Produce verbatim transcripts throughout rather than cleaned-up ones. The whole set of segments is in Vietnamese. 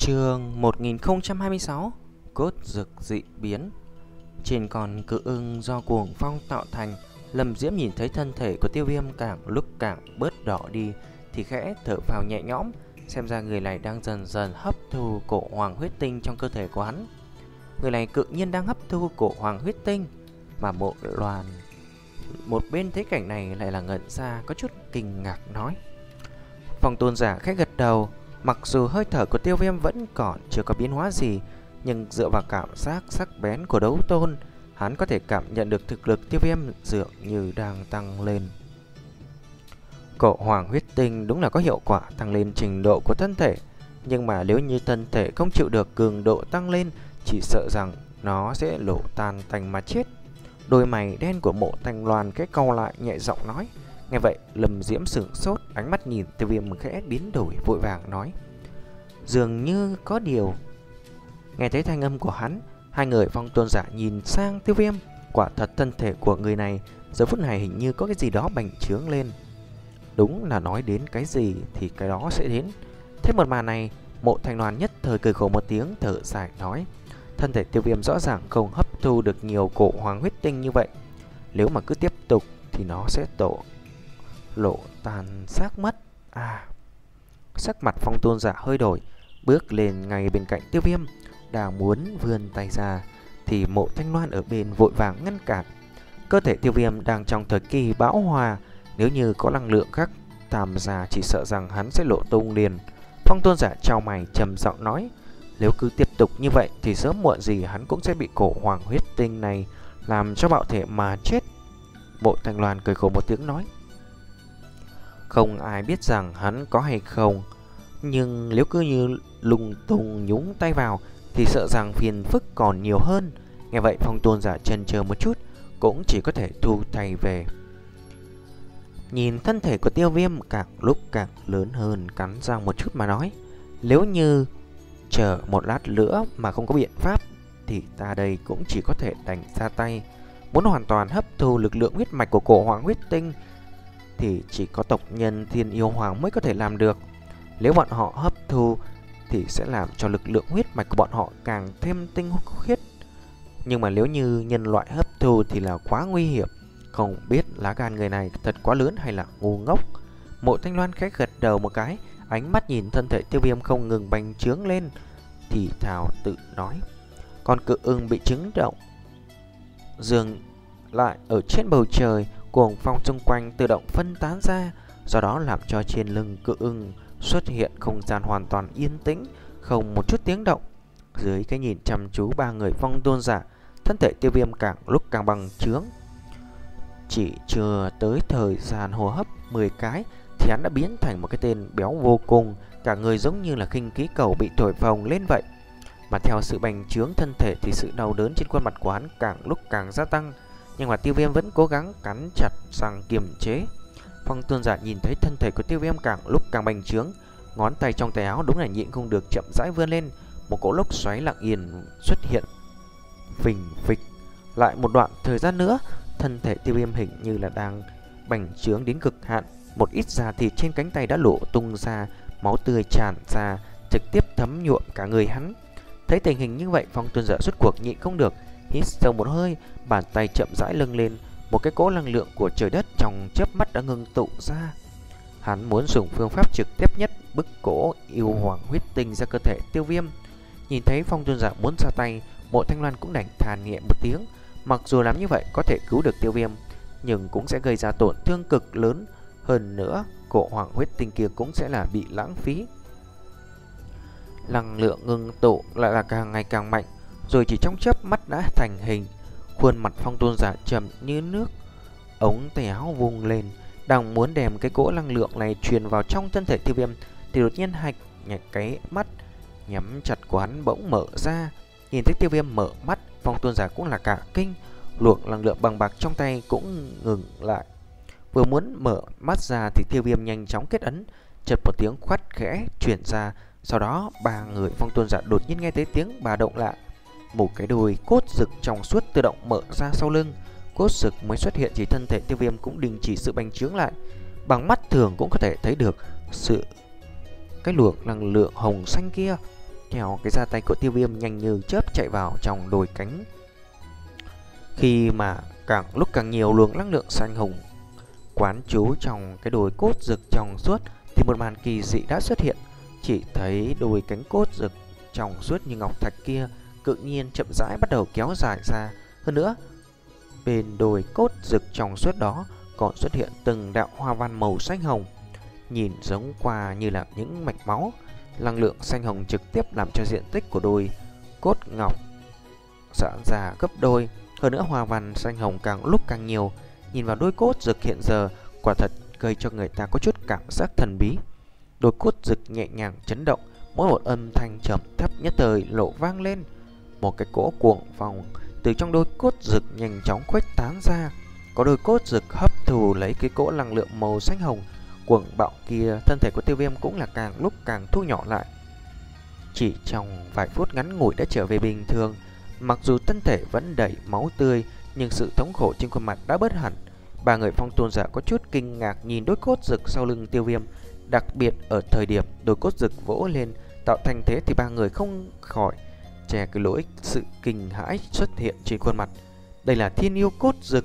Chương một nghìn không trăm hai mươi sáu. Cốt dực dị biến. Trên con cự ưng do cuồng phong tạo thành, Lâm Diễm nhìn thấy thân thể của Tiêu Viêm càng lúc càng bớt đỏ đi thì khẽ thở phào nhẹ nhõm. Xem ra người này đang dần dần hấp thu cổ hoàng huyết tinh trong cơ thể của hắn. Người này cự nhiên đang hấp thu cổ hoàng huyết tinh. Mà Mộ Loan một bên thấy cảnh này lại là ngẩn ra, có chút kinh ngạc nói: Phong tôn giả khẽ gật đầu. Mặc dù hơi thở của Tiêu Viêm vẫn còn chưa có biến hóa gì, nhưng dựa vào cảm giác sắc bén của đấu tôn, hắn có thể cảm nhận được thực lực Tiêu Viêm dường như đang tăng lên. Cổ hoàng huyết tinh đúng là có hiệu quả tăng lên trình độ của thân thể, nhưng mà nếu như thân thể không chịu được cường độ tăng lên, chỉ sợ rằng nó sẽ lộ tan tành mà chết. Đôi mày đen của Mộ Thanh Loan cái cau lại, nhẹ giọng nói. Nghe vậy, Lâm Diễm sửng sốt, ánh mắt nhìn Tiêu Viêm khẽ biến đổi, vội vàng nói: Dường như có điều. Nghe thấy thanh âm của hắn, hai người Phong tôn giả nhìn sang Tiêu Viêm. Quả thật thân thể của người này giờ phút này hình như có cái gì đó bành trướng lên. Đúng là nói đến cái gì thì cái đó sẽ đến. Thế một màn này, Mộ Thanh Loan nhất thời cười khổ một tiếng, thở dài nói: Thân thể Tiêu Viêm rõ ràng không hấp thu được nhiều cổ hoàng huyết tinh như vậy. Nếu mà cứ tiếp tục thì nó sẽ tổ lộ tàn xác mất. À, sắc mặt Phong tôn giả hơi đổi, bước lên ngay bên cạnh Tiêu Viêm, đang muốn vươn tay ra thì Mộ Thanh Loan ở bên vội vàng ngăn cản. Cơ thể Tiêu Viêm đang trong thời kỳ bão hòa, nếu như có năng lượng khác tham gia chỉ sợ rằng hắn sẽ lộ tung liền. Phong tôn giả chau mày trầm giọng nói: Nếu cứ tiếp tục như vậy thì sớm muộn gì hắn cũng sẽ bị cổ hoàng huyết tinh này làm cho bạo thể mà chết. Mộ Thanh Loan cười khổ một tiếng nói: Không ai biết rằng hắn có hay không, nhưng nếu cứ như lung tung nhúng tay vào thì sợ rằng phiền phức còn nhiều hơn. Nghe vậy Phong tôn giả chần chờ một chút, cũng chỉ có thể thu tay về. Nhìn thân thể của Tiêu Viêm càng lúc càng lớn hơn, cắn răng một chút mà nói: Nếu như chờ một lát nữa mà không có biện pháp thì ta đây cũng chỉ có thể đành ra tay. Muốn hoàn toàn hấp thu lực lượng huyết mạch của cổ hoàng huyết tinh thì chỉ có tộc nhân Thiên Yêu Hoàng mới có thể làm được. Nếu bọn họ hấp thu thì sẽ làm cho lực lượng huyết mạch của bọn họ càng thêm tinh khiết. Nhưng mà nếu như nhân loại hấp thu thì là quá nguy hiểm. Không biết lá gan người này thật quá lớn hay là ngu ngốc. Mộ Thanh Loan khẽ gật đầu một cái, ánh mắt nhìn thân thể Tiêu Viêm không ngừng bành trướng lên, thì thào tự nói: Con cự ưng bị chứng động dừng lại ở trên bầu trời, cuồng phong xung quanh tự động phân tán ra, do đó làm cho trên lưng cự ưng xuất hiện không gian hoàn toàn yên tĩnh, không một chút tiếng động. Dưới cái nhìn chăm chú ba người Phong tôn giả, thân thể Tiêu Viêm càng lúc càng bằng trướng. Chỉ chưa tới thời gian hô hấp mười cái thì hắn đã biến thành một cái tên béo vô cùng, cả người giống như là khinh khí cầu bị thổi phồng lên vậy. Mà theo sự bành trướng thân thể thì sự đau đớn trên khuôn mặt của hắn càng lúc càng gia tăng, nhưng mà Tiêu Viêm vẫn cố gắng cắn chặt răng kiềm chế. Phong tôn giả nhìn thấy thân thể của Tiêu Viêm càng lúc càng bành trướng, ngón tay trong tay áo đúng là nhịn không được chậm rãi vươn lên, một cỗ lốc xoáy lặng yên xuất hiện, phình phịch. Lại một đoạn thời gian nữa, thân thể Tiêu Viêm hình như là đang bành trướng đến cực hạn, một ít da thịt trên cánh tay đã lộ tung ra, máu tươi tràn ra, trực tiếp thấm nhuộm cả người hắn. Thấy tình hình như vậy, Phong tôn giả rốt cuộc nhịn không được, hít sâu một hơi, bàn tay chậm rãi lưng lên, một cái cỗ năng lượng của trời đất trong chớp mắt đã ngưng tụ ra. Hắn muốn dùng phương pháp trực tiếp nhất bức cổ yêu hoàng huyết tinh ra cơ thể Tiêu Viêm. Nhìn thấy Phong tôn giả muốn ra tay, Mộ Thanh Loan cũng đành than nhẹ một tiếng. Mặc dù làm như vậy có thể cứu được Tiêu Viêm, nhưng cũng sẽ gây ra tổn thương cực lớn. Hơn nữa, cổ hoàng huyết tinh kia cũng sẽ là bị lãng phí. Năng lượng ngưng tụ lại là càng ngày càng mạnh, rồi chỉ trong chớp mắt đã thành hình. Khuôn mặt Phong tôn giả trầm như nước, ống tay áo vung lên, đang muốn đem cái cỗ năng lượng này truyền vào trong thân thể Tiêu Viêm thì đột nhiên hạch nhảy cái mắt nhắm chặt của hắn bỗng mở ra. Nhìn thấy Tiêu Viêm mở mắt, Phong tôn giả cũng là cả kinh, luồng năng lượng bằng bạc trong tay cũng ngừng lại. Vừa muốn mở mắt ra thì Tiêu Viêm nhanh chóng kết ấn, chợt một tiếng khoát khẽ truyền ra. Sau đó ba người Phong tôn giả đột nhiên nghe thấy tiếng bà động lại, một cái đôi cốt rực trong suốt tự động mở ra sau lưng. Cốt rực mới xuất hiện thì thân thể Tiêu Viêm cũng đình chỉ sự bành trướng lại. Bằng mắt thường cũng có thể thấy được sự cái luồng năng lượng hồng xanh kia theo cái ra tay của Tiêu Viêm nhanh như chớp chạy vào trong đôi cánh. Khi mà càng lúc càng nhiều luồng năng lượng xanh hồng quán trú trong cái đôi cốt rực trong suốt thì một màn kỳ dị đã xuất hiện. Chỉ thấy đôi cánh cốt rực trong suốt như ngọc thạch kia tự nhiên chậm rãi bắt đầu kéo dài ra. Hơn nữa, bên đôi cốt rực trong suốt đó còn xuất hiện từng đạo hoa văn màu xanh hồng, nhìn giống qua như là những mạch máu. Năng lượng xanh hồng trực tiếp làm cho diện tích của đôi cốt ngọc giãn ra gấp đôi. Hơn nữa hoa văn xanh hồng càng lúc càng nhiều, nhìn vào đôi cốt rực hiện giờ quả thật gây cho người ta có chút cảm giác thần bí. Đôi cốt rực nhẹ nhàng chấn động, mỗi một âm thanh trầm thấp nhất thời lộ vang lên. Một cái cỗ cuồng phong từ trong đôi cốt rực nhanh chóng khuếch tán ra. Có đôi cốt rực hấp thụ lấy cái cỗ năng lượng màu xanh hồng cuồng bạo kia, thân thể của Tiêu Viêm cũng là càng lúc càng thu nhỏ lại. Chỉ trong vài phút ngắn ngủi đã trở về bình thường. Mặc dù thân thể vẫn đầy máu tươi, nhưng sự thống khổ trên khuôn mặt đã bớt hẳn. Ba người Phong Tôn giả có chút kinh ngạc nhìn đôi cốt rực sau lưng Tiêu Viêm. Đặc biệt ở thời điểm đôi cốt rực vỗ lên tạo thành thế thì ba người không khỏi che cái lỗi sự kinh hãi xuất hiện trên khuôn mặt. Đây là thiên yêu cốt rực.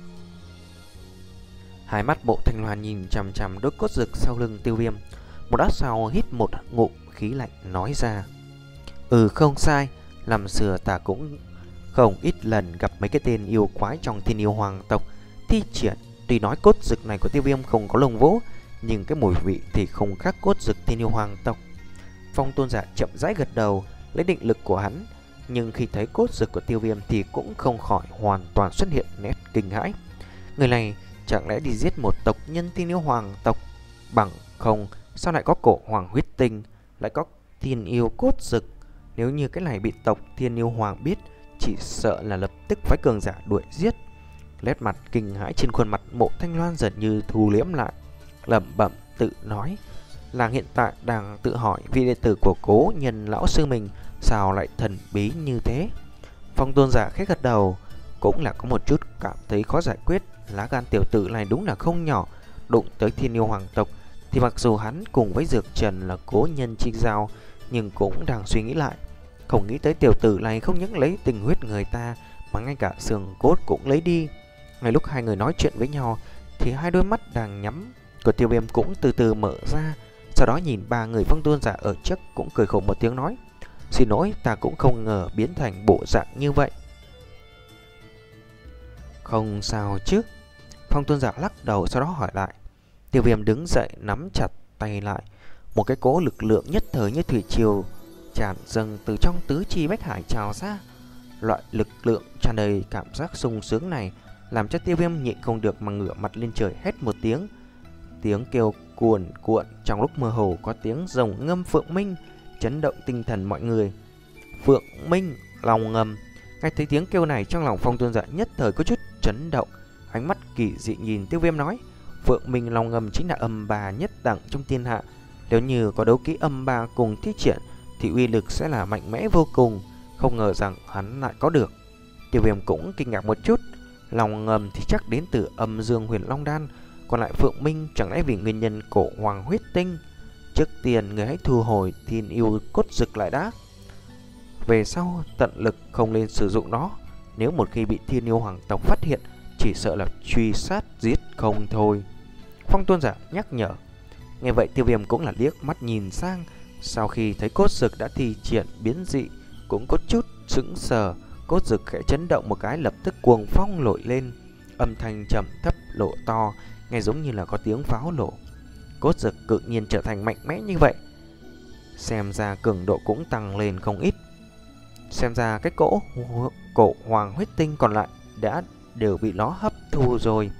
Hai mắt Bộ Thanh Loan nhìn chằm chằm đôi cốt rực sau lưng Tiêu Viêm. Một lát sau hít một ngụm khí lạnh nói ra: Ừ, không sai, làm xưa ta cũng không ít lần gặp mấy cái tên yêu quái trong thiên yêu hoàng tộc thi triển. Tuy nói cốt rực này của Tiêu Viêm không có lông vũ, nhưng cái mùi vị thì không khác cốt rực thiên yêu hoàng tộc. Phong Tôn giả chậm rãi gật đầu, lấy định lực của hắn, nhưng khi thấy cốt rực của Tiêu Viêm thì cũng không khỏi hoàn toàn xuất hiện nét kinh hãi. Người này chẳng lẽ đi giết một tộc nhân thiên yêu hoàng tộc? Bằng không sao lại có cổ hoàng huyết tinh, lại có thiên yêu cốt rực? Nếu như cái này bị tộc thiên yêu hoàng biết, chỉ sợ là lập tức phái cường giả đuổi giết. Nét mặt kinh hãi trên khuôn mặt Mộ Thanh Loan dần như thu liễm lại, lẩm bẩm tự nói: Làng hiện tại đang tự hỏi vị đệ tử của Cố Nhân lão sư mình sao lại thần bí như thế. Phong Tôn giả khẽ gật đầu, cũng là có một chút cảm thấy khó giải quyết. Lá gan tiểu tử này đúng là không nhỏ. Đụng tới thiên yêu hoàng tộc thì mặc dù hắn cùng với Dược Trần là cố nhân chi giao, nhưng cũng đang suy nghĩ lại. Không nghĩ tới tiểu tử này không những lấy tình huyết người ta, mà ngay cả xương cốt cũng lấy đi. Ngay lúc hai người nói chuyện với nhau thì hai đôi mắt đang nhắm của Tiêu Viêm cũng từ từ mở ra. Sau đó nhìn ba người Phong Tôn giả ở trước cũng cười khổ một tiếng nói: Xin lỗi, ta cũng không ngờ biến thành bộ dạng như vậy. Không sao chứ? Phong Tôn giả lắc đầu, sau đó hỏi lại. Tiêu Viêm đứng dậy nắm chặt tay lại. Một cái cỗ lực lượng nhất thời như thủy triều tràn dâng từ trong tứ chi bách hải trào ra. Loại lực lượng tràn đầy cảm giác sung sướng này làm cho Tiêu Viêm nhịn không được mà ngửa mặt lên trời hét một tiếng. Tiếng kêu cuồn cuộn, trong lúc mơ hồ có tiếng rồng ngâm phượng minh, chấn động tinh thần mọi người. Phượng minh, lòng ngầm. Nghe thấy tiếng kêu này, trong lòng Phong Tôn giả nhất thời có chút chấn động. Ánh mắt kỳ dị nhìn Tiêu Viêm nói: Phượng minh lòng ngầm chính là âm bà nhất đẳng trong thiên hạ. Nếu như có đấu kỹ âm bà cùng thi triển thì uy lực sẽ là mạnh mẽ vô cùng. Không ngờ rằng hắn lại có được. Tiêu Viêm cũng kinh ngạc một chút. Lòng ngầm thì chắc đến từ âm dương huyền long đan, còn lại Phượng minh chẳng lẽ vì nguyên nhân cổ hoàng huyết tinh? Trước tiên người hãy thu hồi thiên yêu cốt rực lại đã. Về sau tận lực không nên sử dụng nó. Nếu một khi bị thiên yêu hoàng tộc phát hiện, chỉ sợ là truy sát giết không thôi. Phong Tôn giả nhắc nhở. Nghe vậy Tiêu Viêm cũng là liếc mắt nhìn sang. Sau khi thấy cốt rực đã thi triển biến dị, cũng có chút sững sờ. Cốt rực khẽ chấn động một cái, lập tức cuồng phong nổi lên. Âm thanh trầm thấp lộ to, nghe giống như là có tiếng pháo nổ. Cốt rực tự nhiên trở thành mạnh mẽ như vậy, xem ra cường độ cũng tăng lên không ít. Xem ra cái cỗ cổ hoàng huyết tinh còn lại đã đều bị nó hấp thu rồi.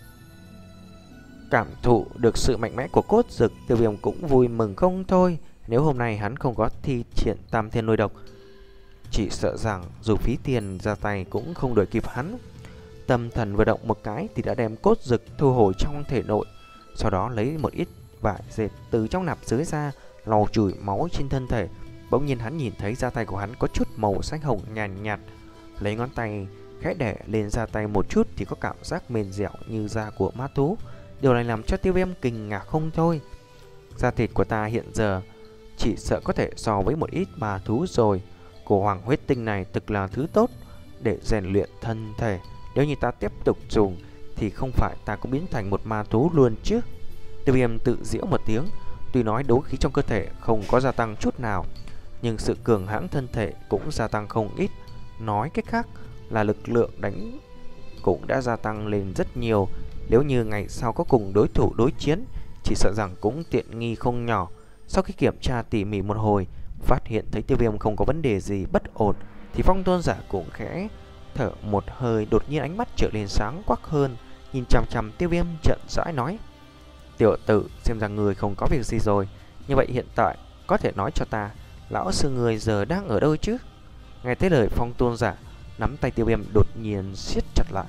Cảm thụ được sự mạnh mẽ của cốt rực, Tiêu Viêm cũng vui mừng không thôi. Nếu hôm nay hắn không có thi triển tam thiên lôi độc, chỉ sợ rằng dù phí tiền ra tay cũng không đuổi kịp hắn. Tâm thần vừa động một cái thì đã đem cốt rực thu hồi trong thể nội. Sau đó lấy một ít vải dệt từ trong nạp dưới ra, lau chùi máu trên thân thể. Bỗng nhiên hắn nhìn thấy da tay của hắn có chút màu xanh hồng nhàn nhạt, nhạt. Lấy ngón tay khẽ đè lên da tay một chút thì có cảm giác mềm dẻo như da của ma thú. Điều này làm cho Tiêu Viêm kinh ngạc không thôi. Da thịt của ta hiện giờ chỉ sợ có thể so với một ít ma thú rồi. Cổ hoàng huyết tinh này thực là thứ tốt để rèn luyện thân thể. Nếu như ta tiếp tục dùng thì không phải ta cũng biến thành một ma thú luôn chứ. Tiêu Viêm tự giễu một tiếng. Tuy nói đấu khí trong cơ thể không có gia tăng chút nào, nhưng sự cường hãn thân thể cũng gia tăng không ít. Nói cách khác là lực lượng đánh cũng đã gia tăng lên rất nhiều. Nếu như ngày sau có cùng đối thủ đối chiến, chỉ sợ rằng cũng tiện nghi không nhỏ. Sau khi kiểm tra tỉ mỉ một hồi, phát hiện thấy Tiêu Viêm không có vấn đề gì bất ổn, thì Phong Tôn Giả cũng khẽ thở một hơi, đột nhiên ánh mắt trở lên sáng quắc hơn, nhìn chằm chằm Tiêu Viêm chậm rãi nói: Tiểu tử, xem ra người không có việc gì rồi. Như vậy hiện tại có thể nói cho ta, lão sư người giờ đang ở đâu chứ? Nghe tới lời Phong Tôn Giả, nắm tay Tiêu Viêm đột nhiên siết chặt lại.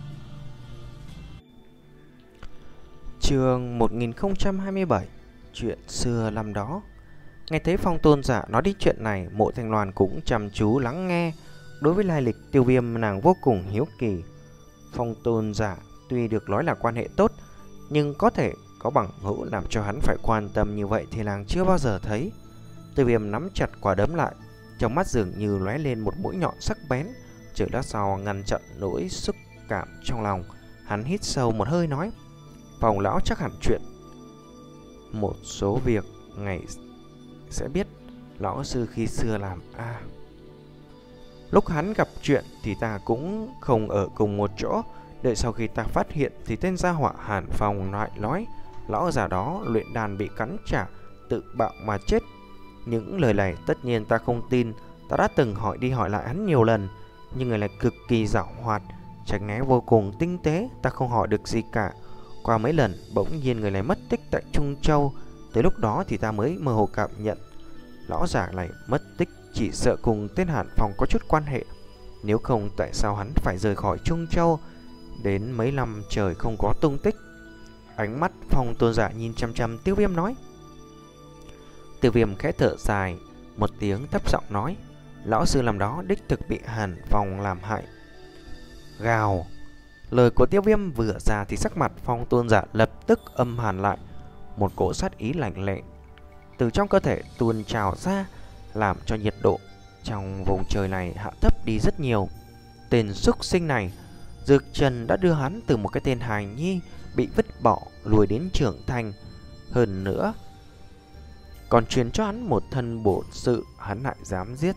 Chương một nghìn không trăm hai mươi bảy. Chuyện xưa năm đó. Nghe thấy Phong Tôn Giả nói đến chuyện này, Mộ Thanh Loan cũng chăm chú lắng nghe. Đối với lai lịch Tiêu Viêm, nàng vô cùng hiếu kỳ. Phong Tôn Giả tuy được nói là quan hệ tốt, nhưng có thể có bằng hữu làm cho hắn phải quan tâm như vậy thì nàng chưa bao giờ thấy. Tiêu Viêm nắm chặt quả đấm lại, trong mắt dường như lóe lên một mũi nhọn sắc bén. Chợt lát sau ngăn chặn nỗi xúc cảm trong lòng, hắn hít sâu một hơi nói: Phong lão chắc hẳn chuyện một số việc ngày sẽ biết. Lão sư khi xưa làm a à. Lúc hắn gặp chuyện thì ta cũng không ở cùng một chỗ. Đợi sau khi ta phát hiện thì tên gia họa Hàn Phong lại nói lão già đó luyện đàn bị cắn trả, tự bạo mà chết. Những lời này tất nhiên ta không tin. Ta đã từng hỏi đi hỏi lại hắn nhiều lần, nhưng người này cực kỳ giảo hoạt, tránh né vô cùng tinh tế. Ta không hỏi được gì cả. Qua mấy lần bỗng nhiên người này mất tích tại Trung Châu. Tới lúc đó thì ta mới mơ hồ cảm nhận lão giả này mất tích chỉ sợ cùng tên Hàn Phong có chút quan hệ. Nếu không tại sao hắn phải rời khỏi Trung Châu đến mấy năm trời không có tung tích. Ánh mắt Phong Tôn Giả nhìn chăm chăm Tiêu Viêm nói. Tiêu Viêm khẽ thở dài một tiếng, thấp giọng nói: lão sư làm đó đích thực bị Hàn Phong làm hại. Gào. Lời của Tiêu Viêm vừa ra thì sắc mặt Phong Tôn Giả lập tức âm hàn lại. Một cỗ sát ý lạnh lẽo từ trong cơ thể tuôn trào ra, làm cho nhiệt độ trong vùng trời này hạ thấp đi rất nhiều. Tên súc sinh này, Dược Trần đã đưa hắn từ một cái tên hài nhi bị vứt bỏ lùi đến trưởng thành. Hơn nữa còn truyền cho hắn một thân bổn sự, hắn lại dám giết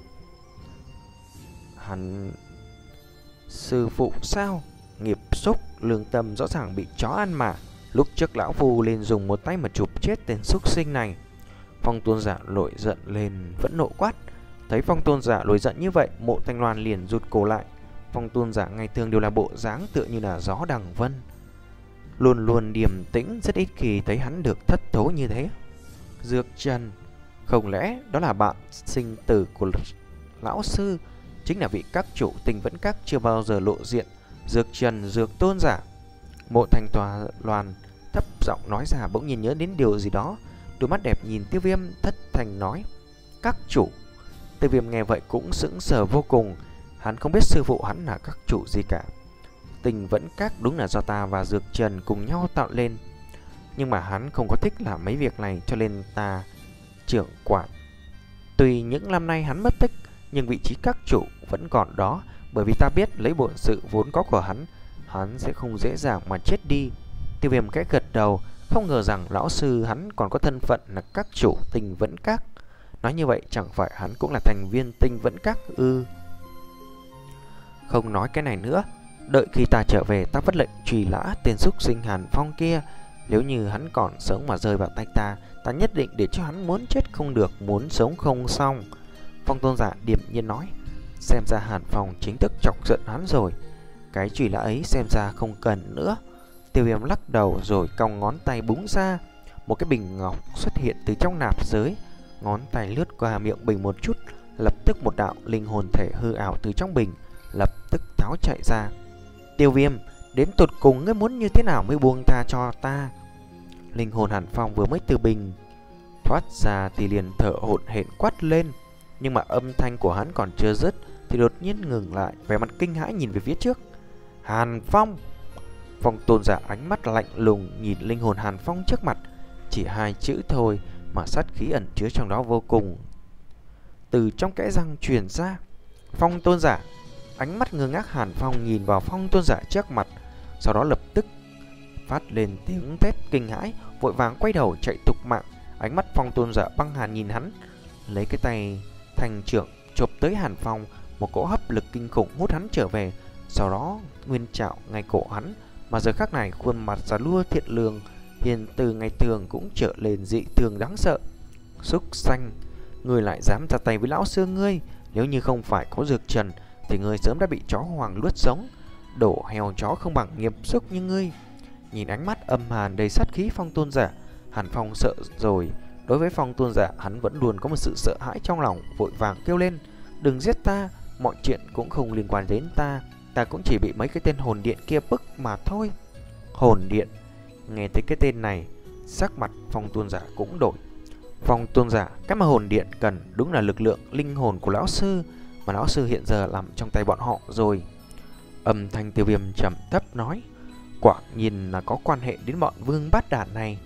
hắn sư phụ sao? Nghiệp xúc, lương tâm rõ ràng bị chó ăn mà. Lúc trước lão phu lên dùng một tay mà chụp chết tên súc sinh này. Phong Tôn Giả nổi giận lên, vẫn nộ quát. Thấy Phong Tôn Giả nổi giận như vậy, Mộ Thanh Loan liền rụt cổ lại. Phong Tôn Giả ngày thường đều là bộ dáng tựa như là gió đằng vân, luôn luôn điềm tĩnh, rất ít khi thấy hắn được thất thố như thế. Dược Trần, không lẽ đó là bạn sinh tử của lão sư, chính là vị các chủ Tình Vẫn Các chưa bao giờ lộ diện, Dược Trần Dược Tôn Giả? Mộ Thanh Tòa Loan thấp giọng nói ra, bỗng nhiên nhớ đến điều gì đó, đôi mắt đẹp nhìn Tiêu Viêm thất thành nói: các chủ. Tiêu Viêm nghe vậy cũng sững sờ vô cùng. Hắn không biết sư phụ hắn là các chủ gì cả. Tình Vẫn Các đúng là do ta và Dược Trần cùng nhau tạo lên, nhưng mà hắn không có thích làm mấy việc này, cho nên ta trưởng quản. Tuy những năm nay hắn mất tích, nhưng vị trí các chủ vẫn còn đó, bởi vì ta biết lấy bổn sự vốn có của hắn, hắn sẽ không dễ dàng mà chết đi. Tiêu Viêm khẽ gật đầu, không ngờ rằng lão sư hắn còn có thân phận là các chủ Tình Vẫn Các. Nói như vậy chẳng phải hắn cũng là thành viên Tình Vẫn Các ư? Không nói cái này nữa, đợi khi ta trở về ta vất lệnh truy lã tên súc sinh Hàn Phong kia. Nếu như hắn còn sống mà rơi vào tay ta, ta nhất định để cho hắn muốn chết không được, muốn sống không xong. Phong Tôn Giả điềm nhiên nói. Xem ra Hàn Phong chính thức chọc giận hắn rồi. Cái truy lã ấy xem ra không cần nữa. Tiêu Viêm lắc đầu rồi cong ngón tay búng ra. Một cái bình ngọc xuất hiện từ trong nạp giới. Ngón tay lướt qua miệng bình một chút, lập tức một đạo linh hồn thể hư ảo từ trong bình lập tức tháo chạy ra. Tiêu Viêm, đến tột cùng ngươi muốn như thế nào mới buông tha cho ta? Linh hồn Hàn Phong vừa mới từ bình thoát ra thì liền thở hổn hển quát lên. Nhưng mà âm thanh của hắn còn chưa dứt thì đột nhiên ngừng lại, vẻ mặt kinh hãi nhìn về phía trước. Hàn Phong! Phong Tôn Giả ánh mắt lạnh lùng nhìn linh hồn Hàn Phong trước mặt. Chỉ hai chữ thôi mà sát khí ẩn chứa trong đó vô cùng. Từ trong kẽ răng truyền ra. Phong tôn giả. Ánh mắt ngơ ngác Hàn Phong nhìn vào Phong tôn giả trước mặt, sau đó lập tức phát lên tiếng thét kinh hãi, vội vàng quay đầu chạy thục mạng. Ánh mắt Phong tôn giả băng hàn nhìn hắn, lấy cái tay thành trưởng chộp tới Hàn Phong, một cỗ hấp lực kinh khủng hút hắn trở về, sau đó nguyên trảo ngay cổ hắn. Mà giờ khắc này khuôn mặt già lua thiện lương hiền từ ngày thường cũng trở lên dị thường đáng sợ. Súc sanh, ngươi lại dám ra tay với lão sư ngươi? Nếu như không phải có dược trần thì ngươi sớm đã bị chó hoàng luốt sống. Đổ heo chó không bằng nghiệp xúc như ngươi. Nhìn ánh mắt âm hàn đầy sát khí Phong tôn giả, Hàn Phong sợ rồi. Đối với Phong tôn giả, hắn vẫn luôn có một sự sợ hãi trong lòng, vội vàng kêu lên: đừng giết ta, mọi chuyện cũng không liên quan đến ta, ta cũng chỉ bị mấy cái tên hồn điện kia bức mà thôi. Hồn điện. Nghe thấy cái tên này, sắc mặt Phong tôn giả cũng đổi. Phong tôn giả, cái mà hồn điện cần đúng là lực lượng linh hồn của lão sư, mà lão sư hiện giờ nằm trong tay bọn họ rồi. Âm thanh Tiêu Viêm trầm thấp nói: quả nhìn là có quan hệ đến bọn vương bát đản này.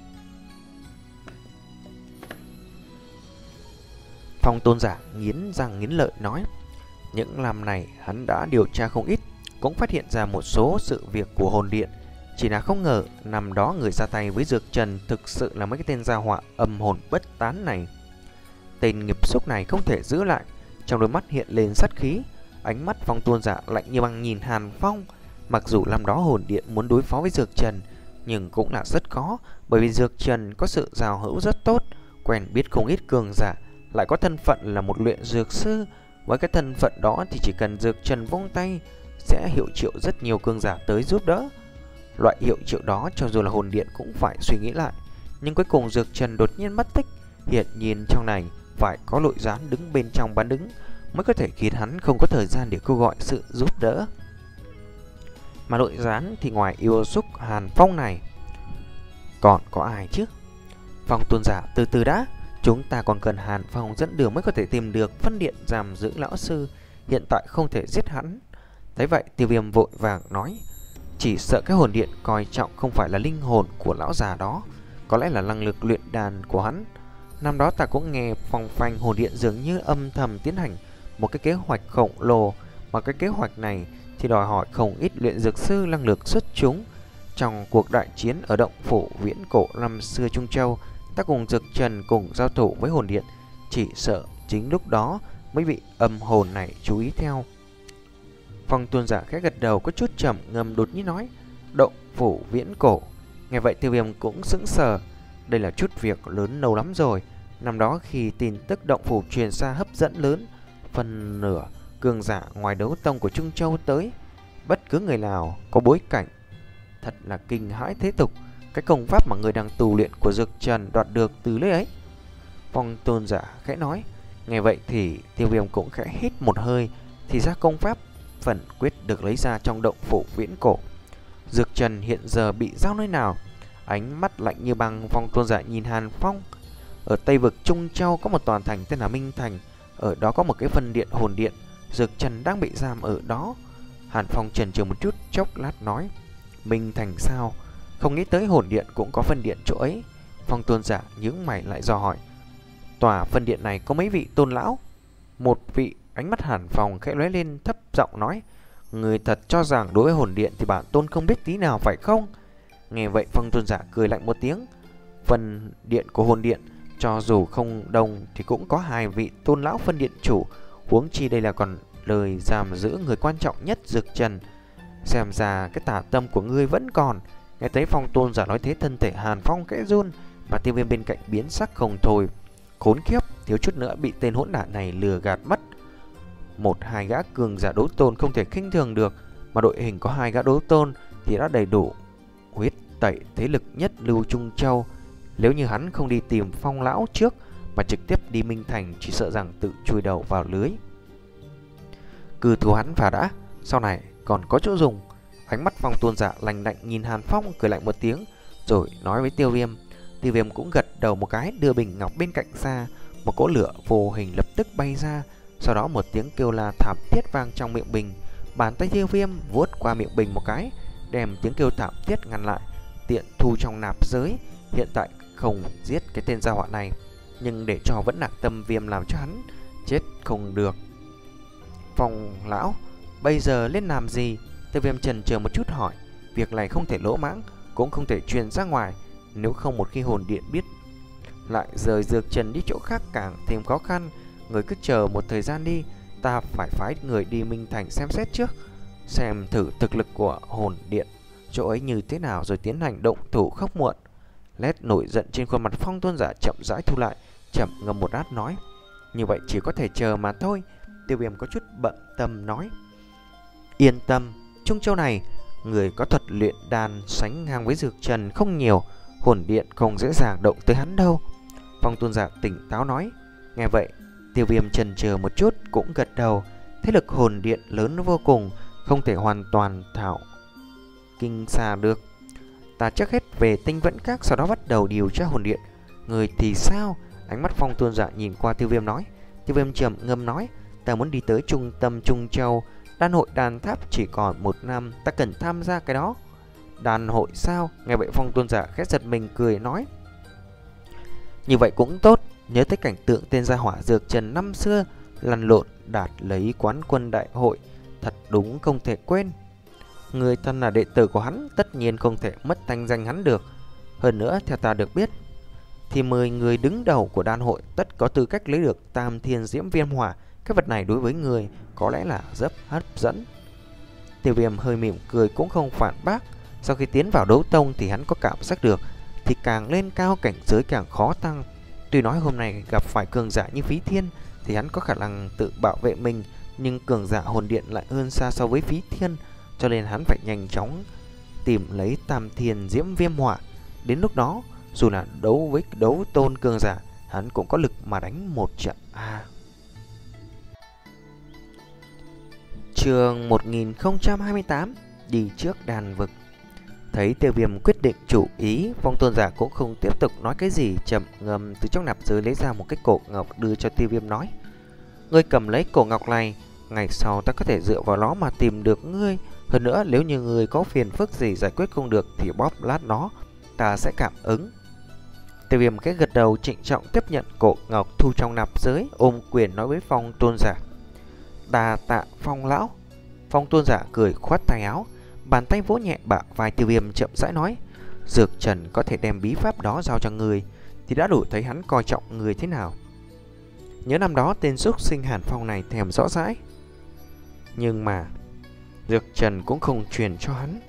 Phong tôn giả nghiến răng nghiến lợi nói: những năm này hắn đã điều tra không ít, cũng phát hiện ra một số sự việc của hồn điện. Chỉ là không ngờ năm đó người ra tay với dược trần thực sự là mấy cái tên gia họa âm hồn bất tán này. Tên nghiệp xúc này không thể giữ lại. Trong đôi mắt hiện lên sát khí. Ánh mắt Phong tôn giả lạnh như băng nhìn Hàn Phong. Mặc dù năm đó hồn điện muốn đối phó với dược trần, nhưng cũng là rất khó, bởi vì dược trần có sự giao hữu rất tốt, quen biết không ít cường giả, lại có thân phận là một luyện dược sư. Với cái thân phận đó thì chỉ cần dược trần vung tay sẽ hiệu triệu rất nhiều cường giả tới giúp đỡ. Loại hiệu triệu đó cho dù là hồn điện cũng phải suy nghĩ lại. Nhưng cuối cùng dược trần đột nhiên mất tích. Hiện nhiên trong này phải có nội gián đứng bên trong bán đứng, mới có thể khiến hắn không có thời gian để kêu gọi sự giúp đỡ. Mà nội gián thì ngoài yêu xúc Hàn Phong này, còn có ai chứ? Phong tôn giả, từ từ đã. Chúng ta còn cần Hàn Phong dẫn đường mới có thể tìm được phân điện giam giữ lão sư. Hiện tại không thể giết hắn. Thấy vậy Tiêu Viêm vội vàng nói: chỉ sợ cái hồn điện coi trọng không phải là linh hồn của lão già đó, có lẽ là năng lực luyện đàn của hắn. Năm đó ta cũng nghe phong phanh hồn điện dường như âm thầm tiến hành một cái kế hoạch khổng lồ, mà cái kế hoạch này thì đòi hỏi không ít luyện dược sư năng lực xuất chúng. Trong cuộc đại chiến ở động phủ viễn cổ năm xưa Trung Châu, ta cùng dược trần cùng giao thủ với hồn điện, chỉ sợ chính lúc đó mới bị âm hồn này chú ý theo. Phong tôn giả khẽ gật đầu có chút trầm ngâm, đột nhiên nói: động phủ viễn cổ. Nghe vậy Tiêu Viêm cũng sững sờ. Đây là chút việc lớn lâu lắm rồi. Năm đó khi tin tức động phủ truyền ra hấp dẫn lớn, phần nửa cường giả ngoài đấu tông của Trung Châu tới. Bất cứ người nào có bối cảnh thật là kinh hãi thế tục. Cái công pháp mà người đang tu luyện của dược trần đoạt được từ nơi ấy. Phong tôn giả khẽ nói. Nghe vậy thì Tiêu Viêm cũng khẽ hít một hơi. Thì ra công pháp phần quyết được lấy ra trong động phủ viễn cổ. Dược trần hiện giờ bị giao nơi nào? Ánh mắt lạnh như băng, Phong tôn giả nhìn Hàn Phong. Ở Tây vực Trung Châu có một tòa thành tên là Minh Thành. Ở đó có một cái phân điện hồn điện. Dược trần đang bị giam ở đó. Hàn Phong chần chừ một chút, chốc lát nói: Minh Thành sao? Không nghĩ tới hồn điện cũng có phân điện chỗ ấy. Phong tôn giả nhướng mày lại dò hỏi: tòa phân điện này có mấy vị tôn lão? Một vị. Ánh mắt Hàn Phong khẽ lóe lên, thấp giọng nói: người thật cho rằng đối với hồn điện thì bản tôn không biết tí nào phải không? Nghe vậy Phong tôn giả cười lạnh một tiếng. Phân điện của hồn điện cho dù không đông thì cũng có hai vị tôn lão phân điện chủ, huống chi đây là còn lời giam giữ người quan trọng nhất dược trần. Xem ra cái tà tâm của ngươi vẫn còn. Nghe thấy Phong tôn giả nói thế, thân thể Hàn Phong khẽ run, và Tiêu Viêm bên cạnh biến sắc không thôi. Khốn kiếp, thiếu chút nữa bị tên hỗn đản này lừa gạt mất. Một hai gã cường giả đấu tôn không thể khinh thường được, mà đội hình có hai gã đấu tôn thì đã đầy đủ huyết tẩy thế lực nhất lưu Trung Châu. Nếu như hắn không đi tìm Phong lão trước mà trực tiếp đi Minh Thành, chỉ sợ rằng tự chui đầu vào lưới. Cứ thù hắn và đã, sau này còn có chỗ dùng. Ánh mắt Phong tôn giả lạnh lạnh nhìn Hàn Phong, cười lạnh một tiếng rồi nói với Tiêu Viêm. Tiêu Viêm cũng gật đầu một cái, đưa bình ngọc bên cạnh ra. Một cỗ lửa vô hình lập tức bay ra. Sau đó một tiếng kêu la thảm thiết vang trong miệng bình. Bàn tay Tiêu Viêm vuốt qua miệng bình một cái, đem tiếng kêu thảm thiết ngăn lại, tiện thu trong nạp giới. Hiện tại không giết cái tên gia họa này, nhưng để cho vẫn nặng tâm Viêm làm cho hắn chết không được. Phong lão bây giờ lên làm gì? Tiêu Viêm chần chờ một chút hỏi. Việc này không thể lỗ mãng, cũng không thể truyền ra ngoài, nếu không một khi hồn điện biết lại rời Dược Trần đi chỗ khác càng thêm khó khăn. Người cứ chờ một thời gian đi, ta phải phái người đi Minh Thành xem xét trước, xem thử thực lực của hồn điện chỗ ấy như thế nào rồi tiến hành động thủ không muộn. Nét nổi giận trên khuôn mặt Phong Tôn Giả chậm rãi thu lại, chậm ngâm một lát nói: như vậy chỉ có thể chờ mà thôi. Tiêu Viêm có chút bận tâm nói: yên tâm, Trung Châu này người có thuật luyện đan sánh ngang với Dược Trần không nhiều, hồn điện không dễ dàng động tới hắn đâu. Phong Tôn Giả tỉnh táo nói. Nghe vậy, Tiêu Viêm chần chờ một chút cũng gật đầu. Thế lực hồn điện lớn vô cùng, không thể hoàn toàn thảo kinh xa được. Ta trước hết về Tinh Vẫn Các, sau đó bắt đầu điều tra hồn điện. Người thì sao? Ánh mắt Phong Tôn Giả nhìn qua Tiêu Viêm nói. Tiêu Viêm trầm ngâm nói: ta muốn đi tới trung tâm Trung Châu. Đan hội đan tháp chỉ còn một năm, ta cần tham gia cái đó. Đan hội sao? Nghe vậy Phong Tôn Giả khẽ giật mình cười nói: như vậy cũng tốt. Nhớ tới cảnh tượng tên gia hỏa Dược Trần năm xưa lăn lộn đạt lấy quán quân đại hội, thật đúng không thể quên. Người thân là đệ tử của hắn, tất nhiên không thể mất thanh danh hắn được. Hơn nữa theo ta được biết thì mười người đứng đầu của đan hội tất có tư cách lấy được Tam Thiên Diễm Viêm Hỏa. Cái vật này đối với người có lẽ là rất hấp dẫn. Tiêu Viêm hơi mỉm cười cũng không phản bác. Sau khi tiến vào đấu tông thì hắn có cảm giác được thì càng lên cao cảnh giới càng khó tăng. Tuy nói hôm nay gặp phải cường giả như Phí Thiên thì hắn có khả năng tự bảo vệ mình, nhưng cường giả hồn điện lại hơn xa so với Phí Thiên, cho nên hắn phải nhanh chóng tìm lấy Tam Thiên Diễm Viêm Hỏa. Đến lúc đó dù là đấu với đấu tôn cường giả, hắn cũng có lực mà đánh một trận a. À. Chương một nghìn không trăm hai mươi tám, đi trước đàn vực. Thấy Tiêu Viêm quyết định chủ ý, Phong Tôn Giả cũng không tiếp tục nói cái gì, chậm ngầm từ trong nạp giới lấy ra một cái cổ ngọc đưa cho Tiêu Viêm nói: ngươi cầm lấy cổ ngọc này, ngày sau ta có thể dựa vào nó mà tìm được ngươi. Hơn nữa nếu như ngươi có phiền phức gì giải quyết không được thì bóp lát nó, ta sẽ cảm ứng. Tiêu Viêm cái gật đầu trịnh trọng tiếp nhận cổ ngọc thu trong nạp giới, ôm quyền nói với Phong Tôn Giả: đà tạ Phong lão. Phong Tôn Giả cười khoát tay áo, bàn tay vỗ nhẹ bả vai Tiêu Viêm, chậm rãi nói: Dược Trần có thể đem bí pháp đó giao cho người thì đã đủ thấy hắn coi trọng người thế nào. Nhớ năm đó tên súc sinh Hàn Phong này thèm rõ rãi, nhưng mà Dược Trần cũng không truyền cho hắn.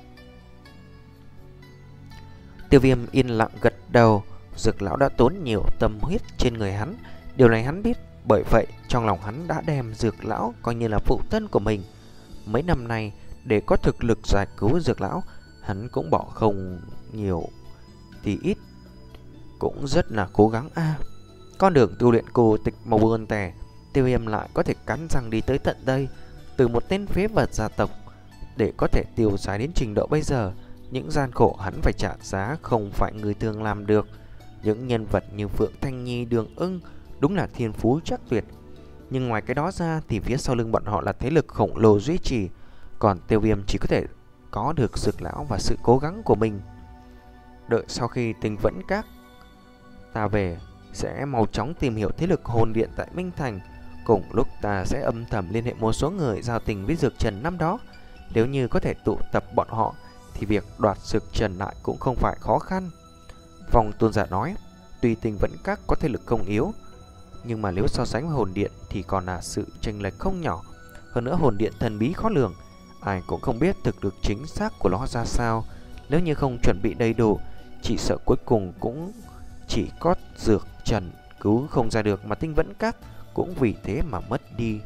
Tiêu Viêm yên lặng gật đầu. Dược lão đã tốn nhiều tâm huyết trên người hắn, điều này hắn biết. Bởi vậy trong lòng hắn đã đem Dược lão coi như là phụ thân của mình. Mấy năm nay để có thực lực giải cứu Dược lão, hắn cũng bỏ không nhiều thì ít cũng rất là cố gắng a. À, con đường tu luyện cổ tịch màu buồn tẻ, Tiêu Viêm lại có thể cắn răng đi tới tận đây. Từ một tên phế vật gia tộc để có thể tiêu xài đến trình độ bây giờ, những gian khổ hắn phải trả giá không phải người thường làm được. Những nhân vật như Phượng Thanh Nhi, Đường Ưng đúng là thiên phú chắc tuyệt, nhưng ngoài cái đó ra thì phía sau lưng bọn họ là thế lực khổng lồ duy trì. Còn Tiêu Viêm chỉ có thể có được Dược lão và sự cố gắng của mình. Đợi sau khi Tinh Vẫn Các ta về, sẽ mau chóng tìm hiểu thế lực hồn điện tại Minh Thành. Cùng lúc ta sẽ âm thầm liên hệ một số người giao tình với Dược Trần năm đó. Nếu như có thể tụ tập bọn họ thì việc đoạt Dược Trần lại cũng không phải khó khăn. Phong Tôn Giả nói: tuy Tinh Vẫn Các có thế lực không yếu, nhưng mà nếu so sánh với hồn điện thì còn là sự chênh lệch không nhỏ. Hơn nữa hồn điện thần bí khó lường, ai cũng không biết thực lực chính xác của nó ra sao. Nếu như không chuẩn bị đầy đủ, chỉ sợ cuối cùng cũng chỉ có Dược Trần cứu không ra được, mà Tinh Vẫn Các cũng vì thế mà mất đi.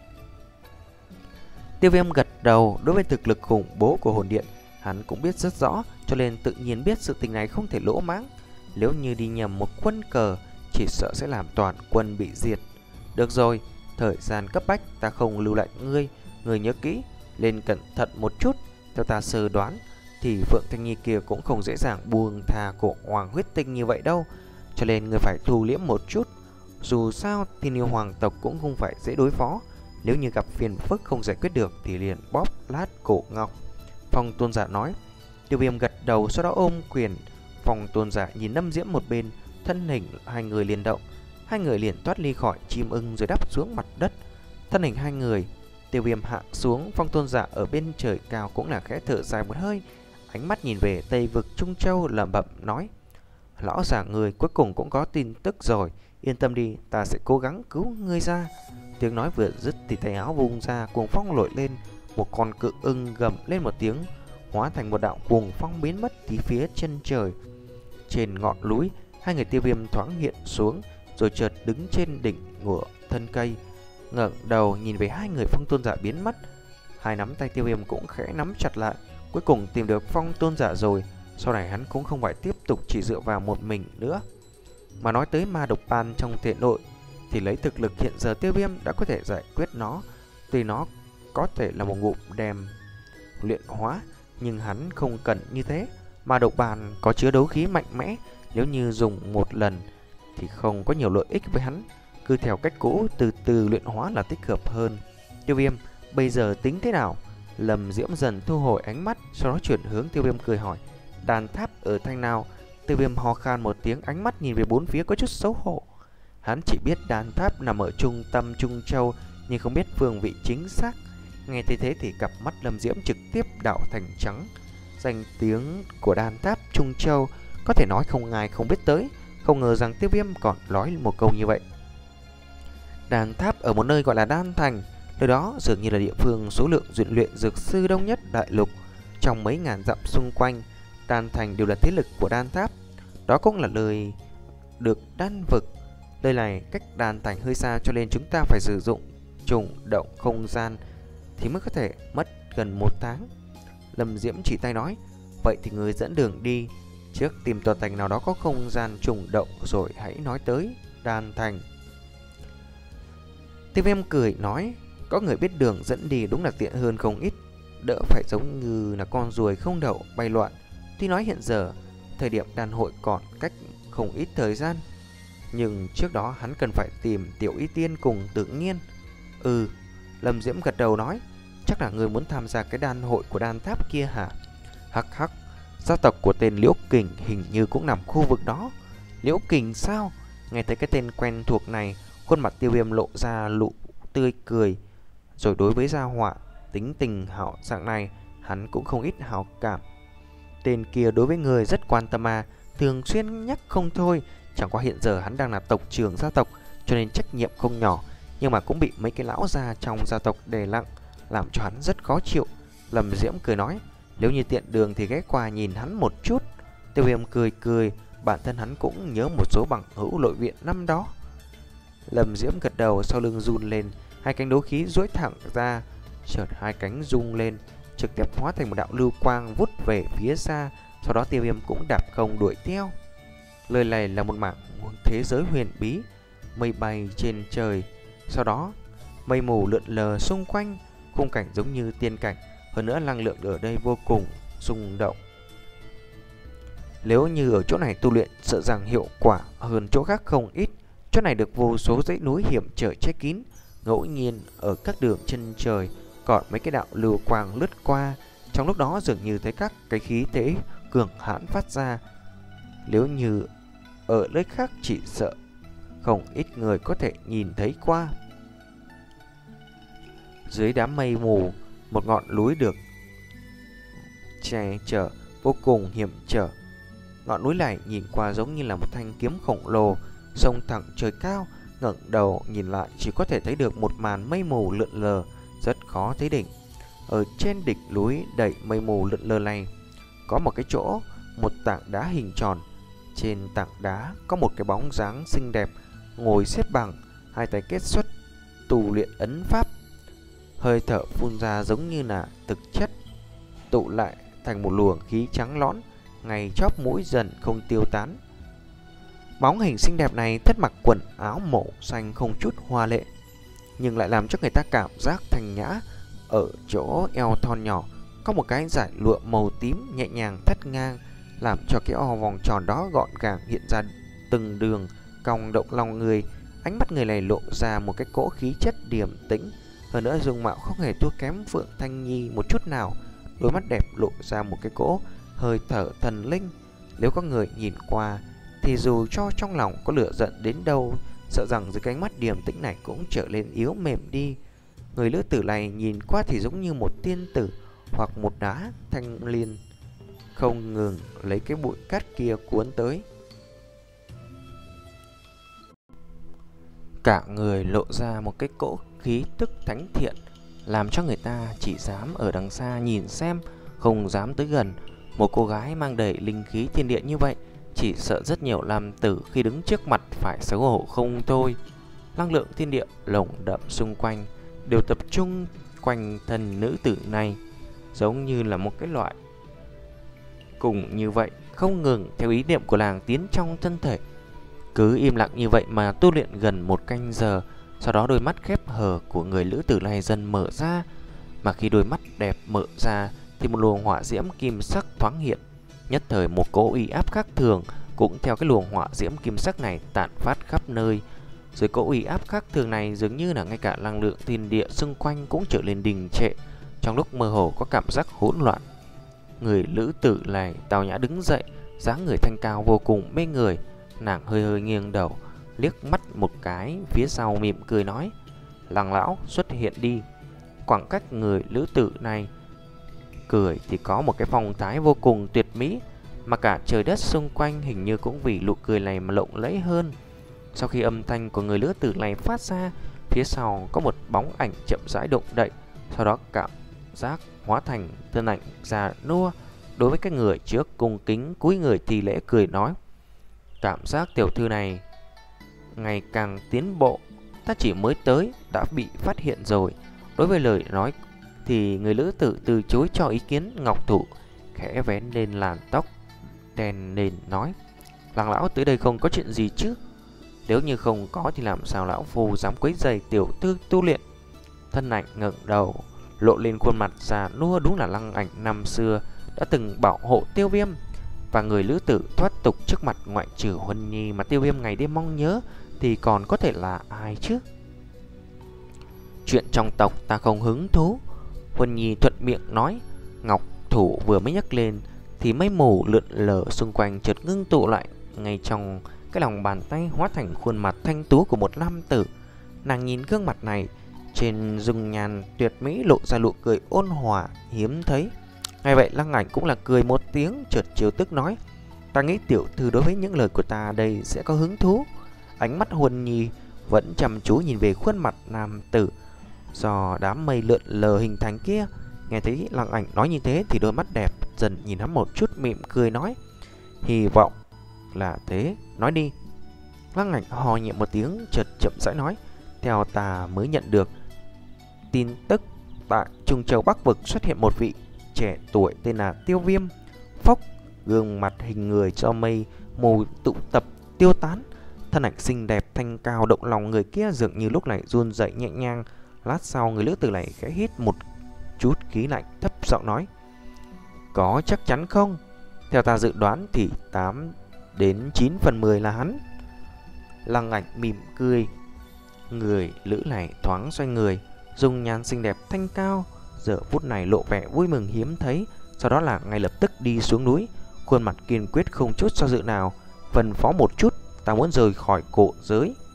Tiêu Viêm gật đầu. Đối với thực lực khủng bố của hồn điện hắn cũng biết rất rõ, cho nên tự nhiên biết sự tình này không thể lỗ mãng. Nếu như đi nhầm một quân cờ, chỉ sợ sẽ làm toàn quân bị diệt. Được rồi, thời gian cấp bách, ta không lưu lại ngươi. Ngươi nhớ kỹ, lên cẩn thận một chút. Theo ta sơ đoán thì Phượng Thanh Nhi kia cũng không dễ dàng buông tha cổ hoàng huyết tinh như vậy đâu, cho nên ngươi phải thu liễm một chút. Dù sao thì yêu hoàng tộc cũng không phải dễ đối phó. Nếu như gặp phiền phức không giải quyết được thì liền bóp lát cổ ngọc. Phong Tôn Giả nói. Tiêu Viêm gật đầu, sau đó ôm quyền Phong tôn giả nhìn Lâm Diễm một bên, thân hình hai người liền động, hai người liền thoát ly khỏi chim ưng rồi đáp xuống mặt đất. Thân hình hai người, Tiêu Viêm hạ xuống, Phong tôn giả ở bên trời cao cũng là khẽ thở dài một hơi, ánh mắt nhìn về Tây vực Trung Châu lẩm bẩm nói: lão già người cuối cùng cũng có tin tức rồi, yên tâm đi, ta sẽ cố gắng cứu ngươi ra. Tiếng nói vừa dứt thì tay áo vung ra, cuồng phong nổi lên, một con cự ưng gầm lên một tiếng, hóa thành một đạo cuồng phong biến mất tí phía chân trời. Trên ngọn núi, hai người Tiêu Viêm thoáng hiện xuống, rồi chợt đứng trên đỉnh của thân cây, ngẩng đầu nhìn về hai người Phong tôn giả biến mất. Hai nắm tay Tiêu Viêm cũng khẽ nắm chặt lại, cuối cùng tìm được Phong tôn giả rồi. Sau này hắn cũng không phải tiếp tục chỉ dựa vào một mình nữa. Mà nói tới ma độc ban trong thể nội thì lấy thực lực hiện giờ Tiêu Viêm đã có thể giải quyết nó. Tuy nó có thể là một ngụm đem luyện hóa, nhưng hắn không cần như thế. Ma độc bàn có chứa đấu khí mạnh mẽ, nếu như dùng một lần thì không có nhiều lợi ích với hắn. Cứ theo cách cũ từ từ luyện hóa là thích hợp hơn. Tiêu Viêm bây giờ tính thế nào? Lâm Diễm dần thu hồi ánh mắt, sau đó chuyển hướng Tiêu Viêm cười hỏi: đàn tháp ở thanh nào? Tiêu Viêm ho khan một tiếng, ánh mắt nhìn về bốn phía có chút xấu hổ. Hắn chỉ biết đàn tháp nằm ở trung tâm Trung Châu, nhưng không biết phương vị chính xác. Nghe thấy thế thì cặp mắt Lâm Diễm trực tiếp đảo thành trắng. Danh tiếng của đàn tháp Trung Châu có thể nói không ai không biết tới. Không ngờ rằng Tiêu Viêm còn nói một câu như vậy. Đàn tháp ở một nơi gọi là Đan Thành, nơi đó dường như là địa phương số lượng luyện luyện dược sư đông nhất đại lục. Trong mấy ngàn dặm xung quanh, Đan Thành đều là thế lực của Đan Tháp. Đó cũng là nơi được đan vực. Đây này cách Đan Thành hơi xa, cho nên chúng ta phải sử dụng trùng động không gian thì mới có thể mất gần một tháng. Lâm Diễm chỉ tay nói: vậy thì người dẫn đường đi, trước tìm tòa thành nào đó có không gian trùng động rồi hãy nói tới Đan Thành. Tiêu Viêm cười nói: có người biết đường dẫn đi đúng là tiện hơn không ít, đỡ phải giống như là con ruồi không đậu bay loạn. Tuy nói hiện giờ thời điểm đàn hội còn cách không ít thời gian, nhưng trước đó hắn cần phải tìm Tiểu Y Tiên cùng Tự Nhiên. Ừ, Lâm Diễm gật đầu nói: chắc là người muốn tham gia cái đan hội của đan tháp kia hả? Hắc hắc, gia tộc của tên Liễu Kình hình như cũng nằm khu vực đó. Liễu Kình sao? Nghe thấy cái tên quen thuộc này, khuôn mặt Tiêu Viêm lộ ra nụ tươi cười. Rồi đối với gia họa tính tình hảo dạng này, hắn cũng không ít hảo cảm. Tên kia đối với người rất quan tâm à, thường xuyên nhắc không thôi. Chẳng qua hiện giờ hắn đang là tộc trưởng gia tộc, cho nên trách nhiệm không nhỏ, nhưng mà cũng bị mấy cái lão già trong gia tộc đè nặng, làm cho hắn rất khó chịu. Lâm Diễm cười nói: nếu như tiện đường thì ghé qua nhìn hắn một chút. Tiêu Viêm cười cười, bản thân hắn cũng nhớ một số bằng hữu nội viện năm đó. Lâm Diễm gật đầu, sau lưng run lên, hai cánh đấu khí duỗi thẳng ra, chợt hai cánh rung lên, trực tiếp hóa thành một đạo lưu quang vút về phía xa. Sau đó Tiêu Viêm cũng đạp không đuổi theo. Lời này là một mảng thế giới huyền bí, mây bay trên trời, sau đó mây mù lượn lờ xung quanh, khung cảnh giống như tiên cảnh. Hơn nữa năng lượng ở đây vô cùng rung động. Nếu như ở chỗ này tu luyện, sợ rằng hiệu quả hơn chỗ khác không ít. Chỗ này được vô số dãy núi hiểm trở che kín, ngẫu nhiên ở các đường chân trời còn mấy cái đạo lưu quang lướt qua. Trong lúc đó dường như thấy các cái khí thế cường hãn phát ra. Nếu như ở nơi khác chỉ sợ không ít người có thể nhìn thấy qua. Dưới đám mây mù, một ngọn núi được che chở vô cùng hiểm trở. Ngọn núi này nhìn qua giống như là một thanh kiếm khổng lồ xông thẳng trời cao. Ngẩng đầu nhìn lại chỉ có thể thấy được một màn mây mù lượn lờ, rất khó thấy đỉnh. Ở trên đỉnh núi đầy mây mù lượn lờ này có một cái chỗ, một tảng đá hình tròn. Trên tảng đá có một cái bóng dáng xinh đẹp ngồi xếp bằng, hai tay kết xuất tù luyện ấn pháp. Hơi thở phun ra giống như là thực chất tụ lại thành một luồng khí trắng lõn, ngày chóp mũi dần không tiêu tán. Bóng hình xinh đẹp này thất mặc quần áo màu xanh không chút hoa lệ, nhưng lại làm cho người ta cảm giác thanh nhã. Ở chỗ eo thon nhỏ có một cái dải lụa màu tím nhẹ nhàng thắt ngang, làm cho cái o vòng tròn đó gọn gàng hiện ra từng đường cong động lòng người. Ánh mắt người này lộ ra một cái cỗ khí chất điềm tĩnh, hơn nữa dung mạo không hề thua kém Phượng Thanh Nhi một chút nào. Đôi mắt đẹp lộ ra một cái cỗ hơi thở thần linh. Nếu có người nhìn qua thì dù cho trong lòng có lửa giận đến đâu, sợ rằng dưới cánh mắt điềm tĩnh này cũng trở lên yếu mềm đi. Người nữ tử này nhìn qua thì giống như một tiên tử hoặc một đá thanh liên, không ngừng lấy cái bụi cát kia cuốn tới. Cả người lộ ra một cái cỗ khí tức thánh thiện, làm cho người ta chỉ dám ở đằng xa nhìn xem, không dám tới gần. Một cô gái mang đầy linh khí thiên địa như vậy, chỉ sợ rất nhiều nam tử khi đứng trước mặt phải xấu hổ không thôi. Năng lượng thiên địa lồng đậm xung quanh đều tập trung quanh thân nữ tử này, giống như là một cái loại cùng như vậy, không ngừng theo ý niệm của nàng tiến trong thân thể. Cứ im lặng như vậy mà tu luyện gần một canh giờ, sau đó đôi mắt khép hờ của người nữ tử này dần mở ra. Mà khi đôi mắt đẹp mở ra thì một luồng hỏa diễm kim sắc thoáng hiện. Nhất thời một cỗ uy áp khác thường cũng theo cái luồng hỏa diễm kim sắc này tản phát khắp nơi. Dưới cỗ uy áp khác thường này, dường như là ngay cả năng lượng thiên địa xung quanh cũng trở lên đình trệ, trong lúc mơ hồ có cảm giác hỗn loạn. Người nữ tử này tao nhã đứng dậy, dáng người thanh cao vô cùng mê người. Nàng hơi hơi nghiêng đầu, liếc mắt một cái phía sau, mỉm cười nói: Lăng lão xuất hiện đi. Khoảng cách người nữ tử này cười thì có một cái phong thái vô cùng tuyệt mỹ, mà cả trời đất xung quanh hình như cũng vì nụ cười này mà lộng lẫy hơn. Sau khi âm thanh của người nữ tử này phát ra, phía sau có một bóng ảnh chậm rãi động đậy, sau đó cảm giác hóa thành thân ảnh già nua. Đối với cái người trước cung kính cúi người thì lễ cười nói: Cảm giác tiểu thư này ngày càng tiến bộ, ta chỉ mới tới đã bị phát hiện rồi. Đối với lời nói thì người nữ tử từ chối cho ý kiến. Ngọc thủ khẽ vén lên làn tóc đen nền nói: Lăng lão tới đây không có chuyện gì chứ? Nếu như không có thì làm sao lão phu dám quấy rầy tiểu thư tu luyện? Thân ảnh ngẩng đầu lộ lên khuôn mặt già nua, đúng là Lăng Ảnh năm xưa đã từng bảo hộ Tiêu Viêm. Và người nữ tử thoát tục trước mặt, ngoại trừ Huân Nhi mà Tiêu Viêm ngày đêm mong nhớ thì còn có thể là ai chứ? Chuyện trong tộc ta không hứng thú, Huân Nhi thuận miệng nói. Ngọc thủ vừa mới nhắc lên thì mây mù lượn lờ xung quanh chợt ngưng tụ lại ngay trong cái lòng bàn tay, hóa thành khuôn mặt thanh tú của một nam tử. Nàng nhìn gương mặt này, trên dung nhan tuyệt mỹ lộ ra nụ cười ôn hòa hiếm thấy. Ngay vậy Lăng Ảnh cũng là cười một tiếng, chợt chiều tức nói: Ta nghĩ tiểu thư đối với những lời của ta đây sẽ có hứng thú. Ánh mắt Huân Nhi vẫn chăm chú nhìn về khuôn mặt nam tử do đám mây lượn lờ hình thành kia. Nghe thấy Lăng Ảnh nói như thế thì đôi mắt đẹp dần nhìn hắn một chút, mỉm cười nói: Hy vọng là thế, nói đi. Lăng Ảnh hò nhẹ một tiếng, chợt chậm rãi nói: Theo ta mới nhận được tin tức, tại Trung Châu Bắc Vực xuất hiện một vị trẻ tuổi tên là Tiêu Viêm. Phốc, gương mặt hình người cho mây mù tụ tập tiêu tán. Thân ảnh xinh đẹp thanh cao động lòng người kia dường như lúc này run rẩy nhẹ nhàng. Lát sau người nữ tử này khẽ hít một chút khí lạnh, thấp giọng nói: Có chắc chắn không? Theo ta dự đoán thì tám đến chín phần mười là hắn. Lăng Ảnh mỉm cười. Người nữ này thoáng xoay người, dung nhan xinh đẹp thanh cao giờ phút này lộ vẻ vui mừng hiếm thấy. Sau đó là ngay lập tức đi xuống núi, khuôn mặt kiên quyết không chút do dự nào. Phân phó một chút, ta muốn rời khỏi cổ giới.